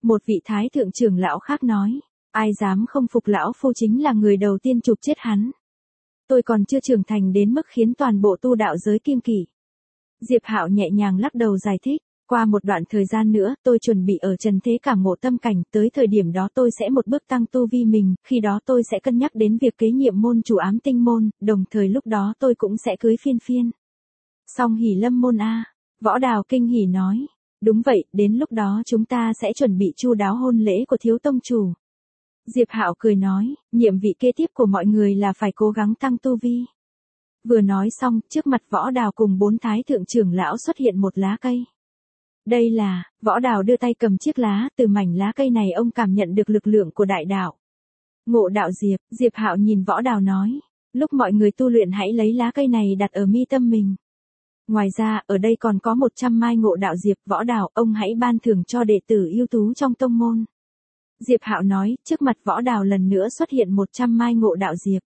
Một vị thái thượng trưởng lão khác nói, ai dám không phục lão phu chính là người đầu tiên chụp chết hắn. Tôi còn chưa trưởng thành đến mức khiến toàn bộ tu đạo giới kiêng kỵ. Diệp Hạo nhẹ nhàng lắc đầu giải thích, qua một đoạn thời gian nữa, tôi chuẩn bị ở trần thế cảm ngộ tâm cảnh, tới thời điểm đó tôi sẽ một bước tăng tu vi mình, khi đó tôi sẽ cân nhắc đến việc kế nhiệm môn chủ Ám Tinh môn, đồng thời lúc đó tôi cũng sẽ cưới Phiên Phiên. Song hỉ lâm môn a, Võ Đào kinh hỉ nói, đúng vậy, đến lúc đó chúng ta sẽ chuẩn bị chu đáo hôn lễ của thiếu tông chủ. Diệp Hạo cười nói, nhiệm vị kế tiếp của mọi người là phải cố gắng tăng tu vi. Vừa nói xong, trước mặt Võ Đào cùng 4 thái thượng trưởng lão xuất hiện một lá cây. Đây là, Võ Đào đưa tay cầm chiếc lá, từ mảnh lá cây này ông cảm nhận được lực lượng của đại đạo. Ngộ đạo diệp, Diệp Hạo nhìn Võ Đào nói, lúc mọi người tu luyện hãy lấy lá cây này đặt ở mi tâm mình. Ngoài ra, ở đây còn có 100 mai ngộ đạo diệp, Võ Đào, ông hãy ban thưởng cho đệ tử ưu tú trong tông môn. Diệp Hạo nói, trước mặt Võ Đào lần nữa xuất hiện 100 mai ngộ đạo diệp.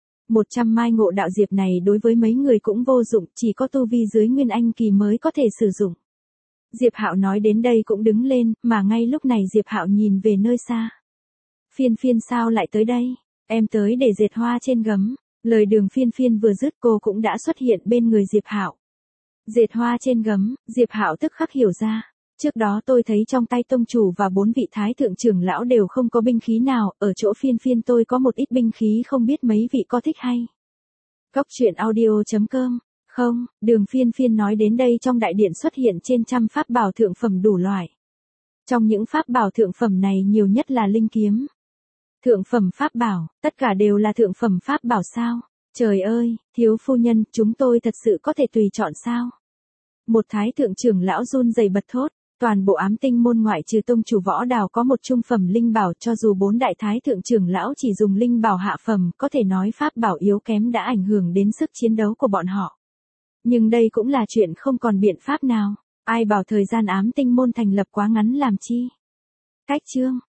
100 mai ngộ đạo diệp này đối với mấy người cũng vô dụng, chỉ có tu vi dưới Nguyên Anh kỳ mới có thể sử dụng. Diệp Hạo nói đến đây cũng đứng lên, mà ngay lúc này Diệp Hạo nhìn về nơi xa. Phiên Phiên sao lại tới đây? Em tới để dệt hoa trên gấm. Lời Đường Phiên Phiên vừa dứt cô cũng đã xuất hiện bên người Diệp Hạo. Dệt hoa trên gấm, Diệp Hạo tức khắc hiểu ra. Trước đó tôi thấy trong tay tông chủ và 4 vị thái thượng trưởng lão đều không có binh khí nào, ở chỗ Phiên Phiên tôi có một ít binh khí không biết mấy vị có thích hay. Góc truyện audio.com. Không, Đường Phiên Phiên nói đến đây trong đại điện xuất hiện trên trăm pháp bảo thượng phẩm đủ loại. Trong những pháp bảo thượng phẩm này nhiều nhất là linh kiếm. Thượng phẩm pháp bảo, tất cả đều là thượng phẩm pháp bảo sao? Trời ơi, thiếu phu nhân, chúng tôi thật sự có thể tùy chọn sao? Một thái thượng trưởng lão run rẩy bật thốt, toàn bộ Ám Tinh môn ngoại trừ tông chủ Võ Đào có một trung phẩm linh bảo, cho dù 4 đại thái thượng trưởng lão chỉ dùng linh bảo hạ phẩm, có thể nói pháp bảo yếu kém đã ảnh hưởng đến sức chiến đấu của bọn họ. Nhưng đây cũng là chuyện không còn biện pháp nào, ai bảo thời gian Ám Tinh môn thành lập quá ngắn làm chi. Cách chương